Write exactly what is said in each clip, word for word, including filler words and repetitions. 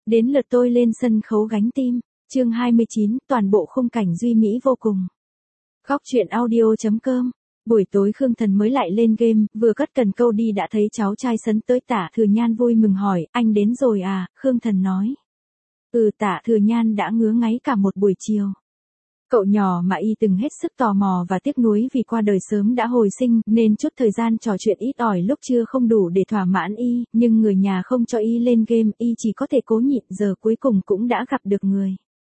Đến lượt tôi lên sân khấu gánh team. Chương hai mươi chín, toàn bộ khung cảnh duy mỹ vô cùng. Góc truyện audio chấm com. Buổi tối Khương Thần mới lại lên game, vừa cất cần câu đi đã thấy cháu trai sấn tới. Tạ Thừa Nhan vui mừng hỏi, anh đến rồi à? Khương Thần nói. Ừ, Tạ Thừa Nhan đã ngứa ngáy cả một buổi chiều. Cậu nhỏ mà y từng hết sức tò mò và tiếc nuối vì qua đời sớm đã hồi sinh, nên chút thời gian trò chuyện ít ỏi lúc trưa không đủ để thỏa mãn y, nhưng người nhà không cho y lên game, y chỉ có thể cố nhịn, giờ cuối cùng cũng đã gặp được người.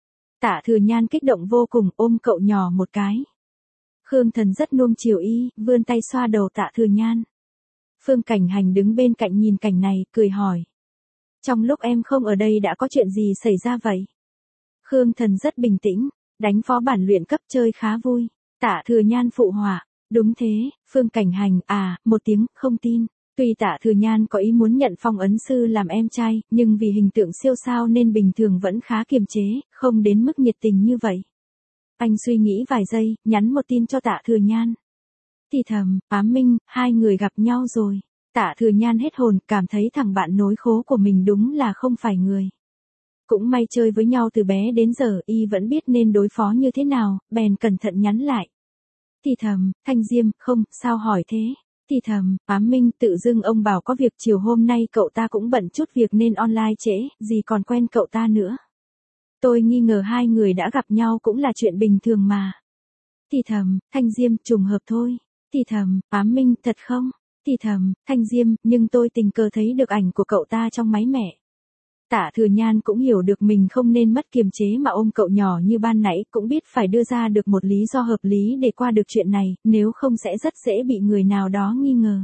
Tạ Thừa Nhan kích động vô cùng, ôm cậu nhỏ một cái. Khương Thần rất nuông chiều y, vươn tay xoa đầu Tạ Thừa Nhan. Phương Cảnh Hành đứng bên cạnh nhìn cảnh này, cười hỏi. Trong lúc em không ở đây đã có chuyện gì xảy ra vậy? Khương Thần rất bình tĩnh. Đánh phó bản luyện cấp chơi khá vui. Tạ Thừa Nhan phụ họa. Đúng thế, Phương Cảnh Hành, à, một tiếng, không tin. Tuy Tạ Thừa Nhan có ý muốn nhận Phong ấn sư làm em trai, nhưng vì hình tượng siêu sao nên bình thường vẫn khá kiềm chế, không đến mức nhiệt tình như vậy. Anh suy nghĩ vài giây, nhắn một tin cho Tạ Thừa Nhan. Thì thầm, Ám Minh, hai người gặp nhau rồi. Tạ Thừa Nhan hết hồn, cảm thấy thằng bạn nối khố của mình đúng là không phải người. Cũng may chơi với nhau từ bé đến giờ, y vẫn biết nên đối phó như thế nào, bèn cẩn thận nhắn lại. Thì thầm, Thanh Diêm, không, sao hỏi thế? Thì thầm, Ám Minh, tự dưng ông bảo có việc chiều hôm nay cậu ta cũng bận chút việc nên online trễ, gì còn quen cậu ta nữa. Tôi nghi ngờ hai người đã gặp nhau cũng là chuyện bình thường mà. Thì thầm, Thanh Diêm, trùng hợp thôi. Thì thầm, Ám Minh, thật không? Thì thầm, Thanh Diêm, nhưng tôi tình cờ thấy được ảnh của cậu ta trong máy mẹ. Tạ Thừa Nhan cũng hiểu được mình không nên mất kiềm chế mà ôm cậu nhỏ như ban nãy, cũng biết phải đưa ra được một lý do hợp lý để qua được chuyện này, nếu không sẽ rất dễ bị người nào đó nghi ngờ.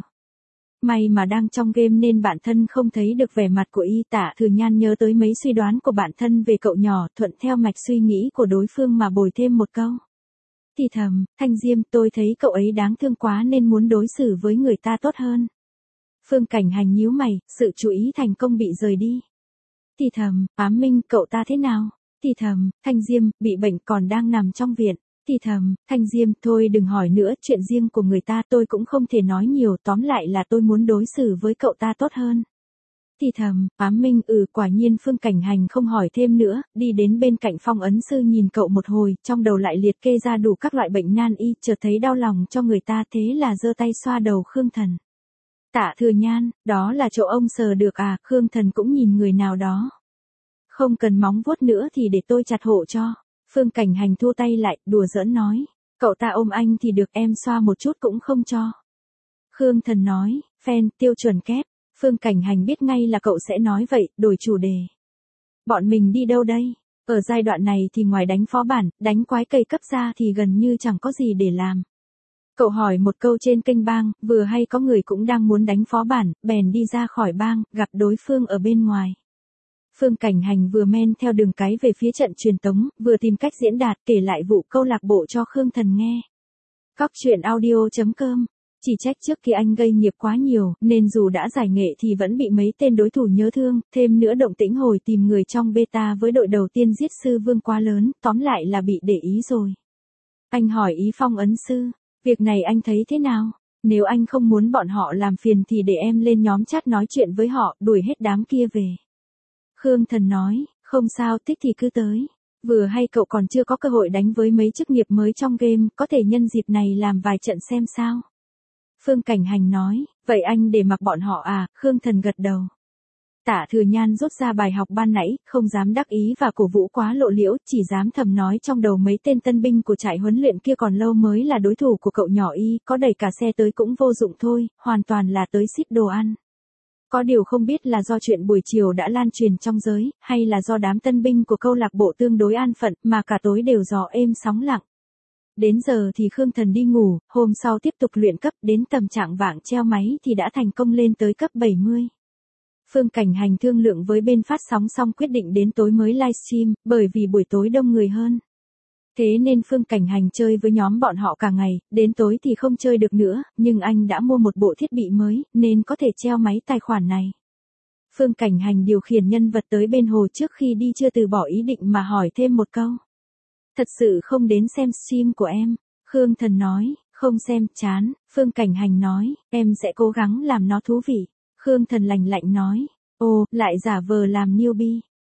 May mà đang trong game nên bản thân không thấy được vẻ mặt của y. Tạ Thừa Nhan nhớ tới mấy suy đoán của bản thân về cậu nhỏ, thuận theo mạch suy nghĩ của đối phương mà bồi thêm một câu. Thì thầm, Thanh Diêm, tôi thấy cậu ấy đáng thương quá nên muốn đối xử với người ta tốt hơn. Phương Cảnh Hành nhíu mày, sự chú ý thành công bị rời đi. Thì thầm, Ám Minh, cậu ta thế nào? Thì thầm, Thanh Diêm, bị bệnh còn đang nằm trong viện. Thì thầm, Thanh Diêm, thôi đừng hỏi nữa, chuyện riêng của người ta tôi cũng không thể nói nhiều, tóm lại là tôi muốn đối xử với cậu ta tốt hơn. Thì thầm, Ám Minh, ừ, quả nhiên. Phương Cảnh Hành không hỏi thêm nữa, đi đến bên cạnh Phong ấn sư nhìn cậu một hồi, trong đầu lại liệt kê ra đủ các loại bệnh nan y, chợt thấy đau lòng cho người ta, thế là giơ tay xoa đầu Khương Thần. Tạ Thừa Nhan, đó là chỗ ông sờ được à? Khương Thần cũng nhìn người nào đó. Không cần móng vuốt nữa thì để tôi chặt hộ cho. Phương Cảnh Hành thua tay lại, đùa giỡn nói. Cậu ta ôm anh thì được, em xoa một chút cũng không cho. Khương Thần nói, fan, tiêu chuẩn kép. Phương Cảnh Hành biết ngay là cậu sẽ nói vậy, đổi chủ đề. Bọn mình đi đâu đây? Ở giai đoạn này thì ngoài đánh phó bản, đánh quái cây cấp ra thì gần như chẳng có gì để làm. Cậu hỏi một câu trên kênh bang, vừa hay có người cũng đang muốn đánh phó bản, bèn đi ra khỏi bang, gặp đối phương ở bên ngoài. Phương Cảnh Hành vừa men theo đường cái về phía trận truyền tống, vừa tìm cách diễn đạt kể lại vụ câu lạc bộ cho Khương Thần nghe. Góc truyện audio chấm com. Chỉ trách trước khi anh gây nghiệp quá nhiều, nên dù đã giải nghệ thì vẫn bị mấy tên đối thủ nhớ thương, thêm nữa động tĩnh hồi tìm người trong beta với đội đầu tiên giết sư vương quá lớn, tóm lại là bị để ý rồi. Anh hỏi ý Phong ấn sư. Việc này anh thấy thế nào? Nếu anh không muốn bọn họ làm phiền thì để em lên nhóm chat nói chuyện với họ, đuổi hết đám kia về. Khương Thần nói, không sao, thích thì cứ tới. Vừa hay cậu còn chưa có cơ hội đánh với mấy chức nghiệp mới trong game, có thể nhân dịp này làm vài trận xem sao. Phương Cảnh Hành nói, vậy anh để mặc bọn họ à? Khương Thần gật đầu. Tạ Thừa Nhan rút ra bài học ban nãy, không dám đắc ý và cổ vũ quá lộ liễu, chỉ dám thầm nói trong đầu mấy tên tân binh của trại huấn luyện kia còn lâu mới là đối thủ của cậu nhỏ y, có đẩy cả xe tới cũng vô dụng thôi, hoàn toàn là tới ship đồ ăn. Có điều không biết là do chuyện buổi chiều đã lan truyền trong giới, hay là do đám tân binh của câu lạc bộ tương đối an phận, mà cả tối đều gió êm sóng lặng. Đến giờ thì Khương Thần đi ngủ, hôm sau tiếp tục luyện cấp, đến tầm trạng vạng treo máy thì đã thành công lên tới cấp bảy mươi. Phương Cảnh Hành thương lượng với bên phát sóng xong quyết định đến tối mới livestream, bởi vì buổi tối đông người hơn. Thế nên Phương Cảnh Hành chơi với nhóm bọn họ cả ngày, đến tối thì không chơi được nữa, nhưng anh đã mua một bộ thiết bị mới, nên có thể treo máy tài khoản này. Phương Cảnh Hành điều khiển nhân vật tới bên hồ trước khi đi chưa từ bỏ ý định mà hỏi thêm một câu. Thật sự không đến xem stream của em? Khương Thần nói, không xem, chán. Phương Cảnh Hành nói, em sẽ cố gắng làm nó thú vị. Khương Thần lạnh lạnh nói, ồ, lại giả vờ làm newbie.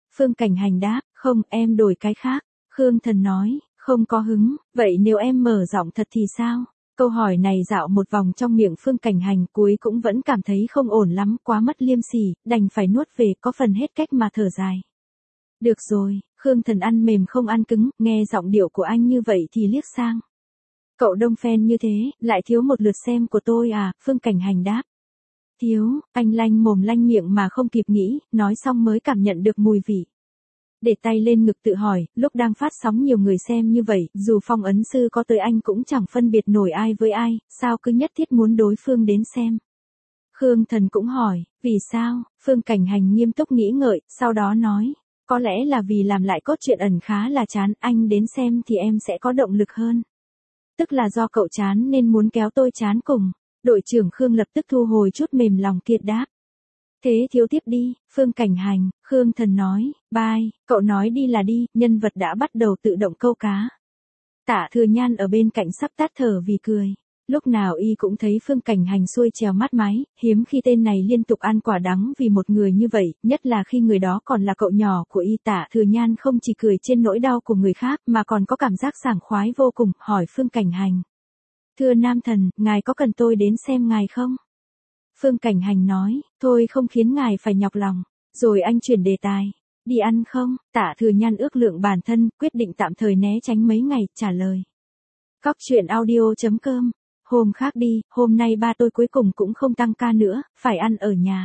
Phương Cảnh Hành đáp, không, em đổi cái khác. Khương Thần nói, không có hứng, vậy nếu em mở giọng thật thì sao? Câu hỏi này dạo một vòng trong miệng Phương Cảnh Hành, cuối cũng vẫn cảm thấy không ổn lắm, quá mất liêm sỉ, đành phải nuốt về, có phần hết cách mà thở dài. Được rồi, Khương Thần ăn mềm không ăn cứng, nghe giọng điệu của anh như vậy thì liếc sang. Cậu đông fan như thế, lại thiếu một lượt xem của tôi à? Phương Cảnh Hành đáp. Thiếu, anh lanh mồm lanh miệng mà không kịp nghĩ, nói xong mới cảm nhận được mùi vị. Để tay lên ngực tự hỏi, lúc đang phát sóng nhiều người xem như vậy, dù phong ấn sư có tới anh cũng chẳng phân biệt nổi ai với ai, sao cứ nhất thiết muốn đối phương đến xem. Khương Thần cũng hỏi, vì sao? Phương Cảnh Hành nghiêm túc nghĩ ngợi, sau đó nói, có lẽ là vì làm lại cốt truyện ẩn khá là chán, anh đến xem thì em sẽ có động lực hơn. Tức là do cậu chán nên muốn kéo tôi chán cùng. Đội trưởng Khương lập tức thu hồi chút mềm lòng kiệt đáp. Thế thiếu tiếp đi, Phương Cảnh Hành. Khương Thần nói, bye, cậu nói đi là đi, nhân vật đã bắt đầu tự động câu cá. Tạ Thừa Nhan ở bên cạnh sắp tắt thở vì cười. Lúc nào y cũng thấy Phương Cảnh Hành xuôi trèo mắt máy, hiếm khi tên này liên tục ăn quả đắng vì một người như vậy, nhất là khi người đó còn là cậu nhỏ của y. Tạ Thừa Nhan không chỉ cười trên nỗi đau của người khác mà còn có cảm giác sảng khoái vô cùng, hỏi Phương Cảnh Hành. Thưa nam thần, ngài có cần tôi đến xem ngài không? Phương Cảnh Hành nói, thôi không khiến ngài phải nhọc lòng. Rồi anh chuyển đề tài. Đi ăn không? Tạ Thừa Nhan ước lượng bản thân, quyết định tạm thời né tránh mấy ngày, trả lời. Cóc truyện audio chấm com. Hôm khác đi, hôm nay ba tôi cuối cùng cũng không tăng ca nữa, phải ăn ở nhà.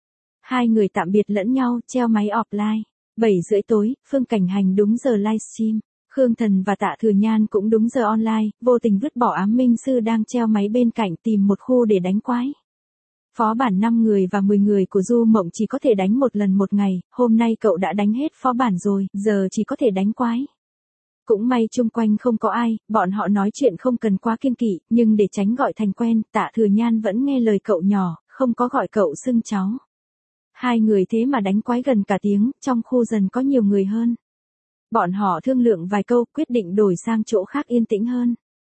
Hai người tạm biệt lẫn nhau, treo máy offline. bảy rưỡi tối, Phương Cảnh Hành đúng giờ livestream. Khương Thần và Tạ Thừa Nhan cũng đúng giờ online, vô tình vứt bỏ ám minh sư đang treo máy bên cạnh tìm một khu để đánh quái. Phó bản năm người và mười người của Du Mộng chỉ có thể đánh một lần một ngày, hôm nay cậu đã đánh hết phó bản rồi, giờ chỉ có thể đánh quái. Cũng may chung quanh không có ai, bọn họ nói chuyện không cần quá kiêng kỵ, nhưng để tránh gọi thành quen, Tạ Thừa Nhan vẫn nghe lời cậu nhỏ, không có gọi cậu xưng cháu. Hai người thế mà đánh quái gần cả tiếng, trong khu dần có nhiều người hơn. Bọn họ thương lượng vài câu, quyết định đổi sang chỗ khác yên tĩnh hơn.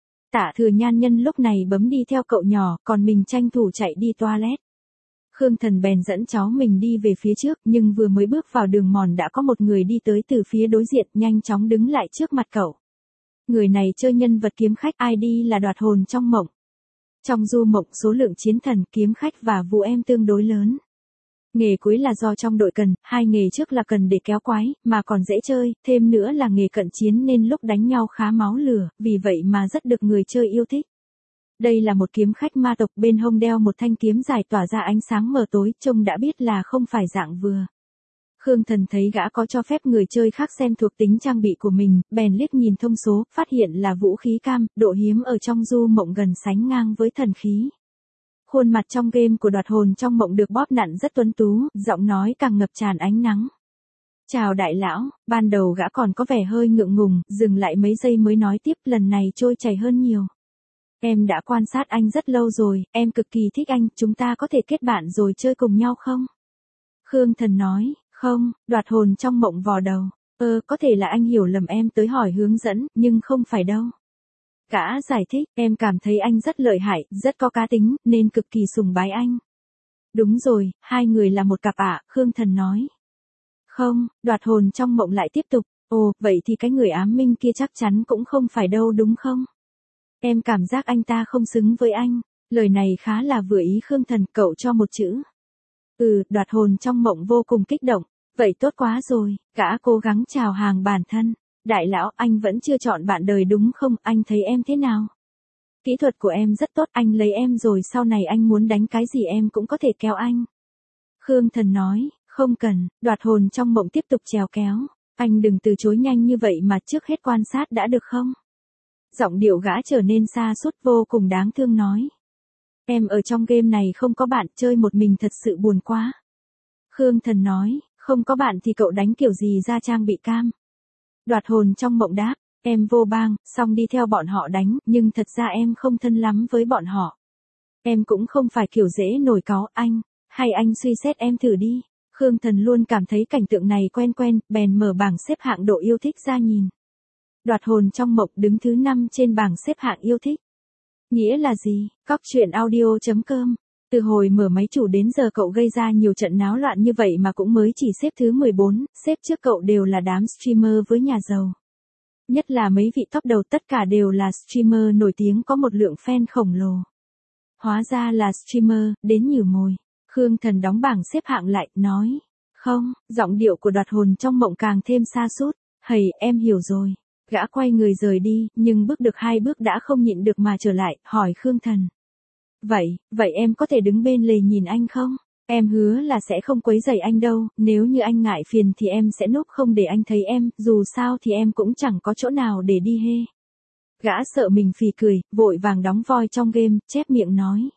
Tạ Thừa Nhan nhân lúc này bấm đi theo cậu nhỏ, còn mình tranh thủ chạy đi toilet. Khương Thần bèn dẫn cháu mình đi về phía trước, nhưng vừa mới bước vào đường mòn đã có một người đi tới từ phía đối diện, nhanh chóng đứng lại trước mặt cậu. Người này chơi nhân vật kiếm khách, i đê là Đoạt Hồn trong Mộng. Trong Du Mộng số lượng chiến thần, kiếm khách và vũ em tương đối lớn. Nghề cuối là do trong đội cần, hai nghề trước là cần để kéo quái, mà còn dễ chơi, thêm nữa là nghề cận chiến nên lúc đánh nhau khá máu lửa, vì vậy mà rất được người chơi yêu thích. Đây là một kiếm khách ma tộc, bên hông đeo một thanh kiếm dài tỏa ra ánh sáng mờ tối, trông đã biết là không phải dạng vừa. Khương Thần thấy gã có cho phép người chơi khác xem thuộc tính trang bị của mình, bèn liếc nhìn thông số, phát hiện là vũ khí cam, độ hiếm ở trong Du Mộng gần sánh ngang với thần khí. Khuôn mặt trong game của Đoạt Hồn trong Mộng được bóp nặn rất tuấn tú, giọng nói càng ngập tràn ánh nắng. Chào đại lão, ban đầu gã còn có vẻ hơi ngượng ngùng, dừng lại mấy giây mới nói tiếp, lần này trôi chảy hơn nhiều. Em đã quan sát anh rất lâu rồi, em cực kỳ thích anh, chúng ta có thể kết bạn rồi chơi cùng nhau không? Khương Thần nói, không. Đoạt Hồn trong Mộng vò đầu. Ơ, có thể là anh hiểu lầm em tới hỏi hướng dẫn, nhưng không phải đâu. Gã giải thích, em cảm thấy anh rất lợi hại, rất có cá tính, nên cực kỳ sùng bái anh. Đúng rồi, hai người là một cặp ạ, Khương Thần nói. Không, Đoạt Hồn trong Mộng lại tiếp tục, ồ, vậy thì cái người ám minh kia chắc chắn cũng không phải đâu đúng không? Em cảm giác anh ta không xứng với anh. Lời này khá là vừa ý Khương Thần, cậu cho một chữ. Ừ, Đoạt Hồn trong Mộng vô cùng kích động. Vậy tốt quá rồi, gã cố gắng chào hàng bản thân. Đại lão, anh vẫn chưa chọn bạn đời đúng không, anh thấy em thế nào? Kỹ thuật của em rất tốt, anh lấy em rồi sau này anh muốn đánh cái gì em cũng có thể kéo anh. Khương Thần nói, không cần. Đoạt Hồn trong Mộng tiếp tục trèo kéo. Anh đừng từ chối nhanh như vậy mà trước hết quan sát đã được không? Giọng điệu gã trở nên xa sút vô cùng đáng thương nói. Em ở trong game này không có bạn, chơi một mình thật sự buồn quá. Khương Thần nói, không có bạn thì cậu đánh kiểu gì ra trang bị cam? Đoạt Hồn trong Mộng đáp, em vô bang, xong đi theo bọn họ đánh, nhưng thật ra em không thân lắm với bọn họ. Em cũng không phải kiểu dễ nổi cáu, anh, hay anh suy xét em thử đi. Khương Thần luôn cảm thấy cảnh tượng này quen quen, bèn mở bảng xếp hạng độ yêu thích ra nhìn. Đoạt Hồn trong Mộng đứng thứ năm trên bảng xếp hạng yêu thích. Nghĩa là gì? Cóc truyện audio chấm com Từ hồi mở máy chủ đến giờ cậu gây ra nhiều trận náo loạn như vậy mà cũng mới chỉ xếp thứ mười bốn, xếp trước cậu đều là đám streamer với nhà giàu. Nhất là mấy vị top đầu tất cả đều là streamer nổi tiếng có một lượng fan khổng lồ. Hóa ra là streamer, đến nhử mồi. Khương Thần đóng bảng xếp hạng lại, nói. Không, giọng điệu của Đoạt Hồn trong mộng càng thêm xa sút. Hầy, em hiểu rồi. Gã quay người rời đi, nhưng bước được hai bước đã không nhịn được mà trở lại, hỏi Khương Thần. Vậy, vậy em có thể đứng bên lề nhìn anh không? Em hứa là sẽ không quấy rầy anh đâu, nếu như anh ngại phiền thì em sẽ núp không để anh thấy em, dù sao thì em cũng chẳng có chỗ nào để đi hê. Gã sợ mình phì cười, vội vàng đóng voi trong game, chép miệng nói.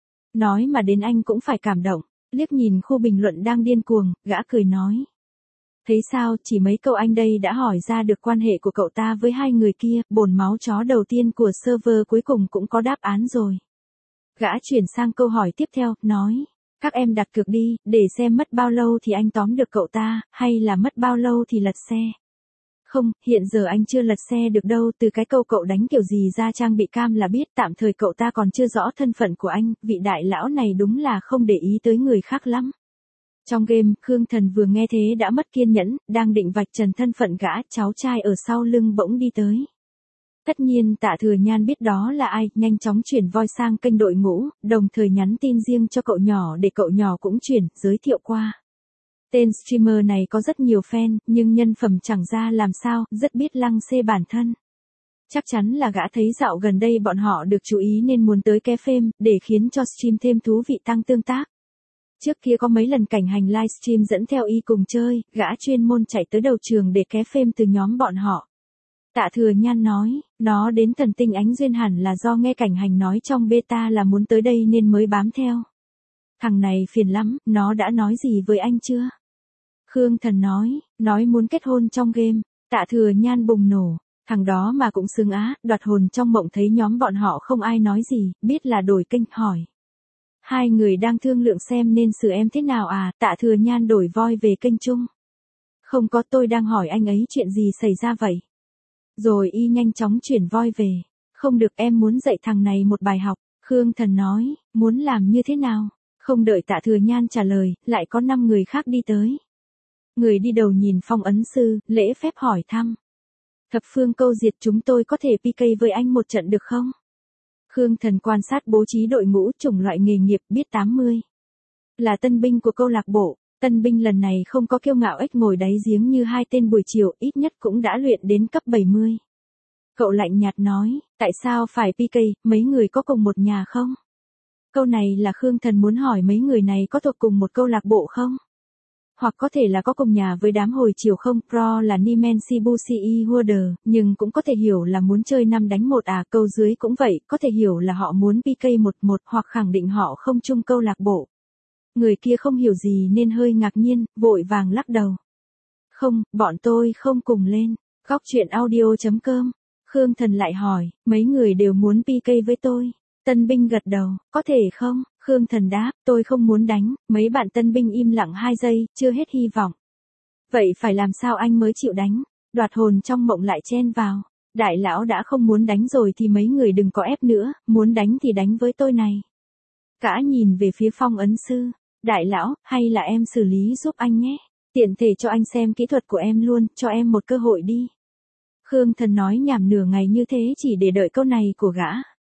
Nói mà đến anh cũng phải cảm động, liếc nhìn khu bình luận đang điên cuồng, gã cười nói. Thấy sao, chỉ mấy câu anh đây đã hỏi ra được quan hệ của cậu ta với hai người kia, bồn máu chó đầu tiên của server cuối cùng cũng có đáp án rồi. Gã chuyển sang câu hỏi tiếp theo, nói. Các em đặt cược đi, để xem mất bao lâu thì anh tóm được cậu ta, hay là mất bao lâu thì lật xe. Không, hiện giờ anh chưa lật xe được đâu, từ cái câu cậu đánh kiểu gì ra trang bị cam là biết tạm thời cậu ta còn chưa rõ thân phận của anh, vị đại lão này đúng là không để ý tới người khác lắm. Trong game, Khương Thần vừa nghe thế đã mất kiên nhẫn, đang định vạch trần thân phận gã, cháu trai ở sau lưng bỗng đi tới. Tất nhiên Tạ Thừa Nhan biết đó là ai, nhanh chóng chuyển voi sang kênh đội ngũ, đồng thời nhắn tin riêng cho cậu nhỏ để cậu nhỏ cũng chuyển, giới thiệu qua. Tên streamer này có rất nhiều fan, nhưng nhân phẩm chẳng ra làm sao, rất biết lăng xê bản thân. Chắc chắn là gã thấy dạo gần đây bọn họ được chú ý nên muốn tới ké phêm, để khiến cho stream thêm thú vị tăng tương tác. Trước kia có mấy lần cảnh hành livestream dẫn theo y cùng chơi, gã chuyên môn chạy tới đầu trường để ké phêm từ nhóm bọn họ. Tạ Thừa Nhan nói, nó đến Thần Tinh Ánh Duyên hẳn là do nghe cảnh hành nói trong beta là muốn tới đây nên mới bám theo. Thằng này phiền lắm, nó đã nói gì với anh chưa? Khương Thần nói, nói muốn kết hôn trong game. Tạ Thừa Nhan bùng nổ, thằng đó mà cũng xứng á. Đoạt Hồn trong mộng thấy nhóm bọn họ không ai nói gì, biết là đổi kênh, hỏi. Hai người đang thương lượng xem nên xử em thế nào à? Tạ Thừa Nhan đổi voi về kênh chung. Không có, tôi đang hỏi anh ấy chuyện gì xảy ra vậy. Rồi y nhanh chóng chuyển voi về. Không được, em muốn dạy thằng này một bài học. Khương Thần nói, muốn làm như thế nào? Không đợi Tạ Thừa Nhan trả lời, lại có năm người khác đi tới. Người đi đầu nhìn Phong ấn sư, lễ phép hỏi thăm. Thập phương câu diệt, chúng tôi có thể pê ca với anh một trận được không? Khương Thần quan sát bố trí đội ngũ, chủng loại nghề nghiệp, biết tám mươi. Là tân binh của câu lạc bộ. Tân binh lần này không có kiêu ngạo ếch ngồi đáy giếng như hai tên buổi chiều, ít nhất cũng đã luyện đến cấp bảy mươi. Cậu lạnh nhạt nói, tại sao phải pê ca, mấy người có cùng một nhà không? Câu này là Khương Thần muốn hỏi mấy người này có thuộc cùng một câu lạc bộ không? Hoặc có thể là có cùng nhà với đám hồi chiều không? Pro là Nimen Sibusi Huder, nhưng cũng có thể hiểu là muốn chơi năm đánh một à. Câu dưới cũng vậy, có thể hiểu là họ muốn pê ca một một hoặc khẳng định họ không chung câu lạc bộ. Người kia không hiểu gì nên hơi ngạc nhiên, vội vàng lắc đầu. Không, bọn tôi không cùng lên. Góc truyện audio chấm com. Khương Thần lại hỏi, mấy người đều muốn pê ca với tôi. Tân binh gật đầu, có thể không? Khương Thần đáp, tôi không muốn đánh. Mấy bạn tân binh im lặng hai giây, chưa hết hy vọng. Vậy phải làm sao anh mới chịu đánh? Đoạt Hồn trong mộng lại chen vào. Đại lão đã không muốn đánh rồi thì mấy người đừng có ép nữa, muốn đánh thì đánh với tôi này. Gã nhìn về phía Phong ấn sư. Đại lão, hay là em xử lý giúp anh nhé. Tiện thể cho anh xem kỹ thuật của em luôn, cho em một cơ hội đi. Khương Thần nói nhảm nửa ngày như thế chỉ để đợi câu này của gã.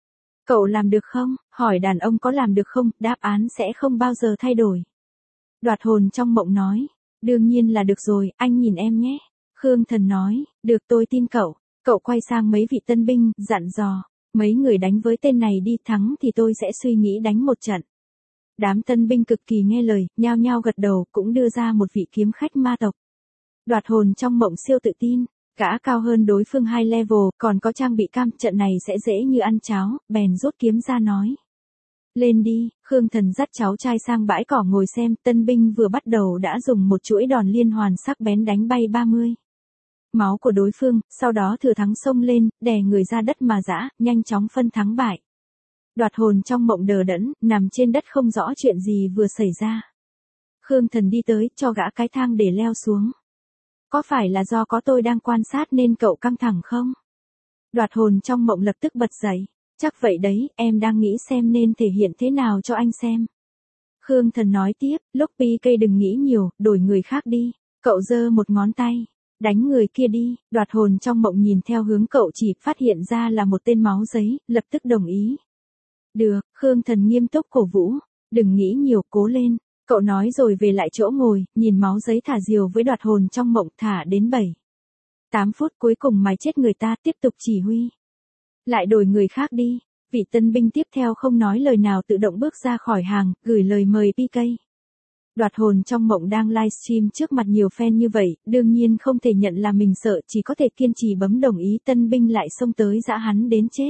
Cậu làm được không? Hỏi đàn ông có làm được không, đáp án sẽ không bao giờ thay đổi. Đoạt Hồn trong mộng nói, đương nhiên là được rồi, anh nhìn em nhé. Khương Thần nói, được, tôi tin cậu. Cậu quay sang mấy vị tân binh, dặn dò, mấy người đánh với tên này đi, thắng thì tôi sẽ suy nghĩ đánh một trận. Đám tân binh cực kỳ nghe lời, nhao nhao gật đầu, cũng đưa ra một vị kiếm khách ma tộc. Đoạt Hồn trong mộng siêu tự tin, gã cao hơn đối phương hai level, còn có trang bị cam, trận này sẽ dễ như ăn cháo, bèn rút kiếm ra nói. Lên đi. Khương Thần dắt cháu trai sang bãi cỏ ngồi xem, tân binh vừa bắt đầu đã dùng một chuỗi đòn liên hoàn sắc bén đánh bay ba mươi. Máu của đối phương, sau đó thừa thắng xông lên, đè người ra đất mà dã, nhanh chóng phân thắng bại. Đoạt Hồn trong mộng đờ đẫn, nằm trên đất không rõ chuyện gì vừa xảy ra. Khương Thần đi tới, cho gã cái thang để leo xuống. Có phải là do có tôi đang quan sát nên cậu căng thẳng không? Đoạt Hồn trong mộng lập tức bật dậy. Chắc vậy đấy, em đang nghĩ xem nên thể hiện thế nào cho anh xem. Khương Thần nói tiếp, lúc pê ca đừng nghĩ nhiều, đổi người khác đi. Cậu giơ một ngón tay. Đánh người kia đi, Đoạt Hồn trong mộng nhìn theo hướng cậu chỉ, phát hiện ra là một tên máu giấy, lập tức đồng ý. Được, Khương Thần nghiêm túc cổ vũ. Đừng nghĩ nhiều, cố lên. Cậu nói rồi về lại chỗ ngồi, nhìn máu giấy thả diều với Đoạt Hồn trong mộng thả đến bảy. tám phút cuối cùng mày chết người ta, tiếp tục chỉ huy. Lại đổi người khác đi. Vị tân binh tiếp theo không nói lời nào tự động bước ra khỏi hàng, gửi lời mời pê ca. Đoạt Hồn trong mộng đang livestream trước mặt nhiều fan như vậy, đương nhiên không thể nhận là mình sợ, chỉ có thể kiên trì bấm đồng ý. Tân binh lại xông tới giã hắn đến chết.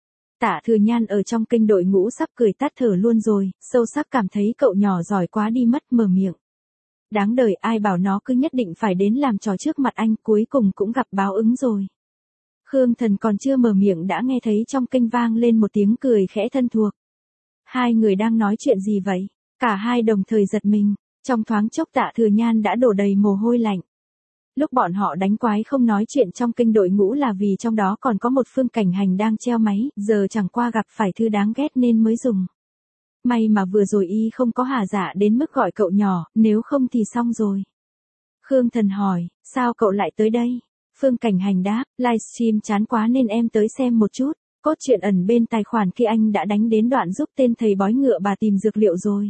Tạ Thừa Nhan ở trong kênh đội ngũ sắp cười tắt thở luôn rồi, sâu sắc cảm thấy cậu nhỏ giỏi quá đi mất, mở miệng. Đáng đời, ai bảo nó cứ nhất định phải đến làm trò trước mặt anh, cuối cùng cũng gặp báo ứng rồi. Khương Thần còn chưa mở miệng đã nghe thấy trong kênh vang lên một tiếng cười khẽ thân thuộc. Hai người đang nói chuyện gì vậy? Cả hai đồng thời giật mình, trong thoáng chốc Tạ Thừa Nhan đã đổ đầy mồ hôi lạnh. Lúc bọn họ đánh quái không nói chuyện trong kênh đội ngũ là vì trong đó còn có một Phương Cảnh Hành đang treo máy, giờ chẳng qua gặp phải thứ đáng ghét nên mới dùng. May mà vừa rồi y không có hà dạ đến mức gọi cậu nhỏ, nếu không thì xong rồi. Khương Thần hỏi, sao cậu lại tới đây? Phương Cảnh Hành đáp, livestream chán quá nên em tới xem một chút. Cốt truyện ẩn bên tài khoản khi anh đã đánh đến đoạn giúp tên thầy bói ngựa bà tìm dược liệu rồi.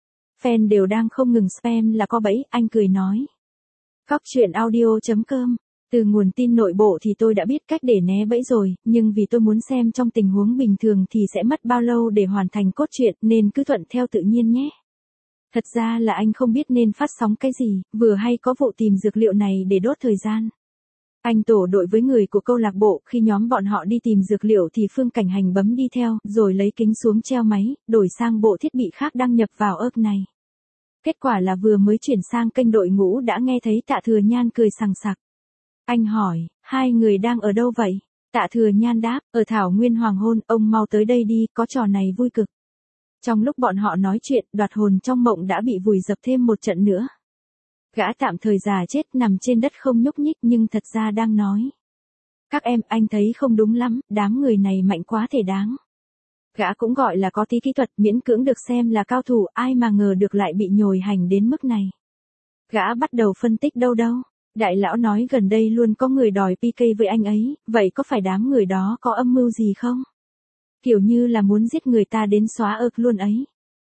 Fan đều đang không ngừng spam là có bẫy, anh cười nói. Góc truyện audio chấm com. Từ nguồn tin nội bộ thì tôi đã biết cách để né bẫy rồi, nhưng vì tôi muốn xem trong tình huống bình thường thì sẽ mất bao lâu để hoàn thành cốt truyện nên cứ thuận theo tự nhiên nhé. Thật ra là anh không biết nên phát sóng cái gì, vừa hay có vụ tìm dược liệu này để đốt thời gian. Anh tổ đội với người của câu lạc bộ, khi nhóm bọn họ đi tìm dược liệu thì Phương Cảnh Hành bấm đi theo, rồi lấy kính xuống treo máy, đổi sang bộ thiết bị khác đăng nhập vào app này. Kết quả là vừa mới chuyển sang kênh đội ngũ đã nghe thấy Tạ Thừa Nhan cười sằng sặc. Anh hỏi, hai người đang ở đâu vậy? Tạ Thừa Nhan đáp, ở Thảo Nguyên Hoàng Hôn, ông mau tới đây đi, có trò này vui cực. Trong lúc bọn họ nói chuyện, Đoạt Hồn trong mộng đã bị vùi dập thêm một trận nữa. Gã tạm thời già chết nằm trên đất không nhúc nhích nhưng thật ra đang nói. Các em, anh thấy không đúng lắm, đám người này mạnh quá thể đáng. Gã cũng gọi là có tí kỹ thuật, miễn cưỡng được xem là cao thủ, ai mà ngờ được lại bị nhồi hành đến mức này. Gã bắt đầu phân tích đâu đâu. Đại lão nói gần đây luôn có người đòi pê ca với anh ấy, vậy có phải đám người đó có âm mưu gì không? Kiểu như là muốn giết người ta đến xóa ợc luôn ấy.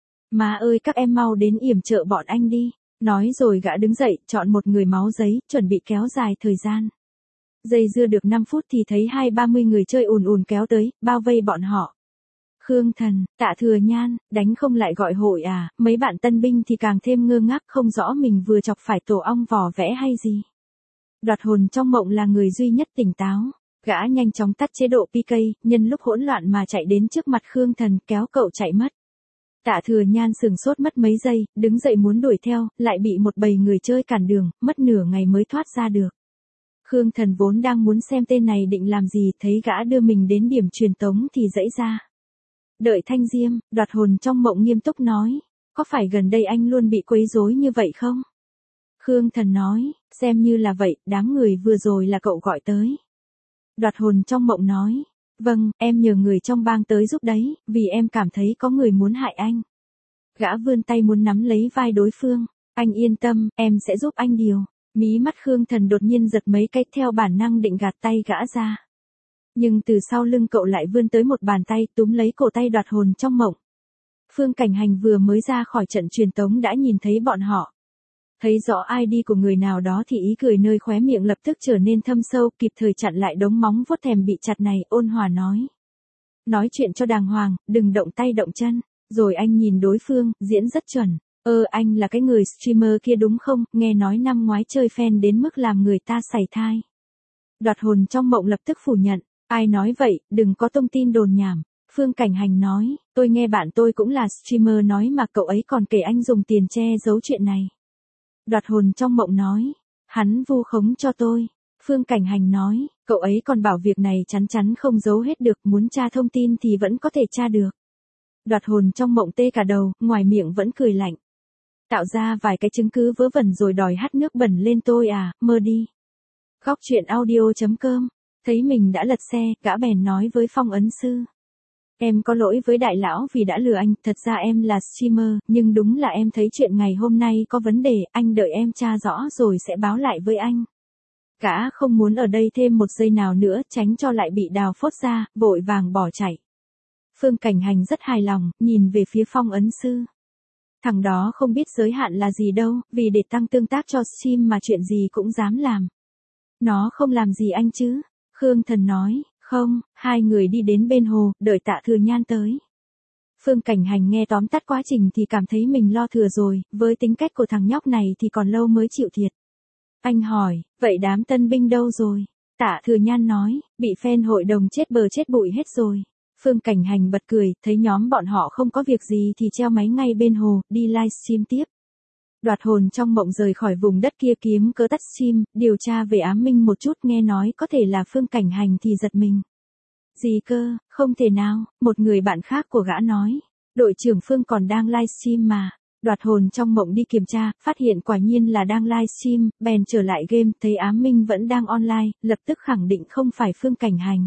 Má ơi các em mau đến yểm trợ bọn anh đi. Nói rồi gã đứng dậy, chọn một người máu giấy, chuẩn bị kéo dài thời gian. Dây dưa được năm phút thì thấy hai ba mươi người chơi ùn ùn kéo tới, bao vây bọn họ. Khương Thần, Tạ Thừa Nhan, đánh không lại gọi hội à, mấy bạn tân binh thì càng thêm ngơ ngác không rõ mình vừa chọc phải tổ ong vò vẽ hay gì. Đoạt Hồn trong mộng là người duy nhất tỉnh táo. Gã nhanh chóng tắt chế độ pê ca, nhân lúc hỗn loạn mà chạy đến trước mặt Khương Thần kéo cậu chạy mất. Tạ Thừa Nhan sừng sốt mất mấy giây, đứng dậy muốn đuổi theo, lại bị một bầy người chơi cản đường, mất nửa ngày mới thoát ra được. Khương Thần vốn đang muốn xem tên này định làm gì, thấy gã đưa mình đến điểm truyền tống thì dãy ra. Đợi Thanh Diêm, Đoạt Hồn trong mộng nghiêm túc nói, có phải gần đây anh luôn bị quấy rối như vậy không? Khương Thần nói, xem như là vậy, đám người vừa rồi là cậu gọi tới. Đoạt Hồn trong mộng nói, vâng, em nhờ người trong bang tới giúp đấy, vì em cảm thấy có người muốn hại anh. Gã vươn tay muốn nắm lấy vai đối phương, anh yên tâm, em sẽ giúp anh điều. Mí mắt Khương Thần đột nhiên giật mấy cái theo bản năng định gạt tay gã ra. Nhưng từ sau lưng cậu lại vươn tới một bàn tay túm lấy cổ tay Đoạt Hồn trong mộng. Phương Cảnh Hành vừa mới ra khỏi trận truyền tống đã nhìn thấy bọn họ. Thấy rõ i đê của người nào đó thì ý cười nơi khóe miệng lập tức trở nên thâm sâu, kịp thời chặn lại đống móng vuốt thèm bị chặt này, ôn hòa nói. Nói chuyện cho đàng hoàng, đừng động tay động chân. Rồi anh nhìn đối phương, diễn rất chuẩn. Ơ anh là cái người streamer kia đúng không, nghe nói năm ngoái chơi fan đến mức làm người ta sảy thai. Đoạt Hồn trong mộng lập tức phủ nhận. Ai nói vậy, đừng có tung tin đồn nhảm. Phương Cảnh Hành nói, tôi nghe bạn tôi cũng là streamer nói mà cậu ấy còn kể anh dùng tiền che giấu chuyện này. Đoạt Hồn trong mộng nói, hắn vu khống cho tôi. Phương Cảnh Hành nói, cậu ấy còn bảo việc này chắn chắn không giấu hết được, muốn tra thông tin thì vẫn có thể tra được. Đoạt Hồn trong mộng tê cả đầu, ngoài miệng vẫn cười lạnh. Tạo ra vài cái chứng cứ vớ vẩn rồi đòi hắt nước bẩn lên tôi à, mơ đi. Góc truyện audio chấm com, thấy mình đã lật xe, gã bèn nói với Phong ấn sư. Em có lỗi với đại lão vì đã lừa anh, thật ra em là streamer, nhưng đúng là em thấy chuyện ngày hôm nay có vấn đề, anh đợi em tra rõ rồi sẽ báo lại với anh. Gã không muốn ở đây thêm một giây nào nữa, tránh cho lại bị đào phốt ra, vội vàng bỏ chạy. Phương Cảnh Hành rất hài lòng, nhìn về phía Phong Ấn Sư. Thằng đó không biết giới hạn là gì đâu, vì để tăng tương tác cho stream mà chuyện gì cũng dám làm. Nó không làm gì anh chứ? Khương Thần nói, không, hai người đi đến bên hồ, đợi Tạ Thừa Nhan tới. Phương Cảnh Hành nghe tóm tắt quá trình thì cảm thấy mình lo thừa rồi, với tính cách của thằng nhóc này thì còn lâu mới chịu thiệt. Anh hỏi, vậy đám tân binh đâu rồi? Tạ Thừa Nhan nói, bị fan hội đồng chết bờ chết bụi hết rồi. Phương Cảnh Hành bật cười, thấy nhóm bọn họ không có việc gì thì treo máy ngay bên hồ, đi livestream tiếp. Đoạt hồn trong mộng rời khỏi vùng đất kia kiếm cớ tắt stream, điều tra về ám minh một chút, nghe nói có thể là Phương Cảnh Hành thì giật mình. Gì cơ, không thể nào, một người bạn khác của gã nói. Đội trưởng Phương còn đang livestream mà. Đoạt hồn trong mộng đi kiểm tra, phát hiện quả nhiên là đang livestream, bèn trở lại game, thấy ám minh vẫn đang online, lập tức khẳng định không phải Phương Cảnh Hành.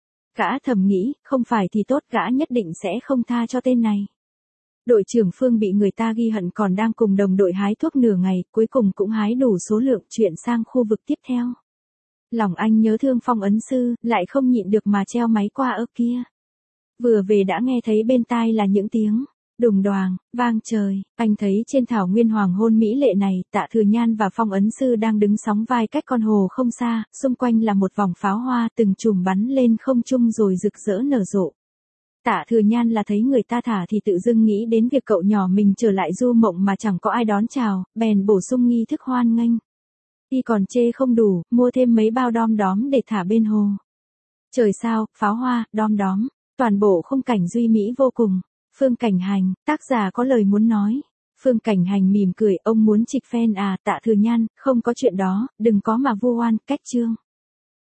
Gã thầm nghĩ, không phải thì tốt, gã nhất định sẽ không tha cho tên này. Đội trưởng Phương bị người ta ghi hận còn đang cùng đồng đội hái thuốc nửa ngày, cuối cùng cũng hái đủ số lượng, chuyển sang khu vực tiếp theo. Lòng anh nhớ thương Phong Ấn Sư, lại không nhịn được mà treo máy qua ơ kia. Vừa về đã nghe thấy bên tai là những tiếng đùng đoàng, vang trời. Anh thấy trên thảo nguyên hoàng hôn mỹ lệ này, Tạ Thừa Nhan và Phong Ấn Sư đang đứng sóng vai cách con hồ không xa, xung quanh là một vòng pháo hoa từng chùm bắn lên không trung rồi rực rỡ nở rộ. Tạ Thừa Nhan là thấy người ta thả thì tự dưng nghĩ đến việc cậu nhỏ mình trở lại du mộng mà chẳng có ai đón chào, bèn bổ sung nghi thức hoan nghênh. Y còn chê không đủ, mua thêm mấy bao đom đóm để thả bên hồ. Trời sao, pháo hoa, đom đóm, toàn bộ khung cảnh duy mỹ vô cùng. Phương Cảnh Hành, tác giả có lời muốn nói. Phương Cảnh Hành mỉm cười, ông muốn trịch fan à? Tạ Thừa Nhan, không có chuyện đó, đừng có mà vu oan, cách chương.